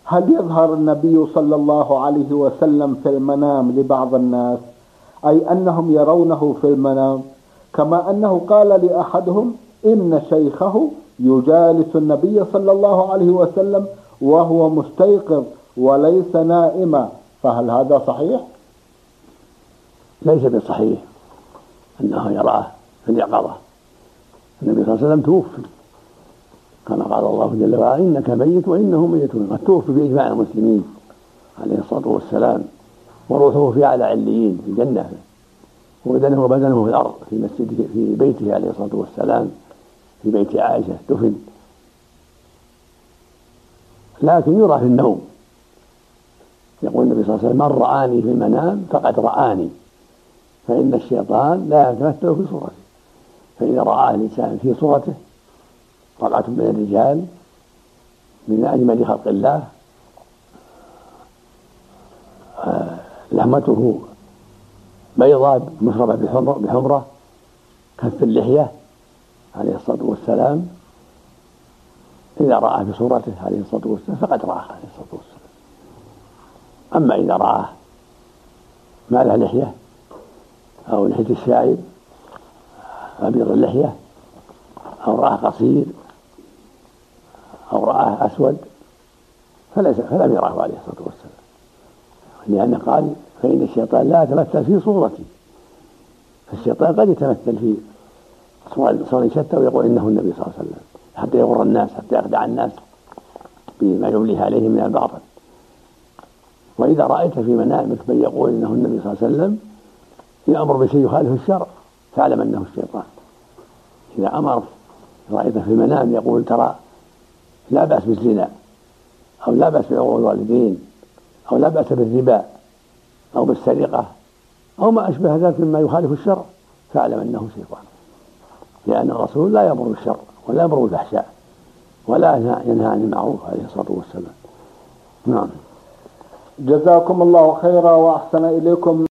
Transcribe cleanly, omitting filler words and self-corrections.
هل يظهر النبي صلى الله عليه وسلم في المنام لبعض الناس، أي أنهم يرونه في المنام، كما أنه قال لأحدهم إن شيخه يجالس النبي صلى الله عليه وسلم وهو مستيقظ وليس نائما، فهل هذا صحيح؟ ليس بصحيح أنه يراه في اليقظة. النبي صلى الله عليه وسلم توفي كما قال الله جل وعلا إنك ميت وإنهم ميتون، قد توفي بإجماع المسلمين عليه الصلاة والسلام، وروحه في أعلى عليين في الجنة، وبدنه في الأرض في مسجده في بيته عليه الصلاة والسلام في بيت عائشة دفن، لكن يرى في النوم. يقول النبي صلى الله عليه وسلم من رآني في المنام فقد رآني، فإن الشيطان لا يتمثل في صورته، فإذا رآه الإنسان في صورته طلعة من الرجال من أجمل خلق الله، لحمته بيضاء مشربة بحمرة كف اللحية عليه الصلاة والسلام، إذا رآه في صورته عليه الصلاة والسلام فقد رآه عليه الصلاة والسلام. أما إذا رآه ما له لحية أو لحية الشاعر أبيض اللحية أو رآه قصير أو رآه أسود فلم يراه عليه الصلاة والسلام، لأنه قال فإن الشيطان لا يتمثل في صورتي. فالشيطان قد يتمثل في صور شتى ويقول إنه النبي صلى الله عليه وسلم حتى يغر الناس، حتى يخدع الناس بما يمليه عليه من الباطل. وإذا رأيت في منامك من يقول إنه النبي صلى الله عليه وسلم يأمر بشيء يخالف الشرع فاعلم أنه الشيطان. إذا أمر رأيت في المنام يقول ترى لا بأس بالزنا أو لا بأس بعقوق الوالدين أو لا بأس بالربا أو بالسرقة أو ما أشبه ذلك مما يخالف الشرع فاعلم أنه شيطان، لأن الرسول لا يأمر بالشر ولا يأمر بالفحشاء ولا ينهى عن المعروف عليه الصلاة والسلام. نعم. جزاكم الله خيرا وأحسن إليكم.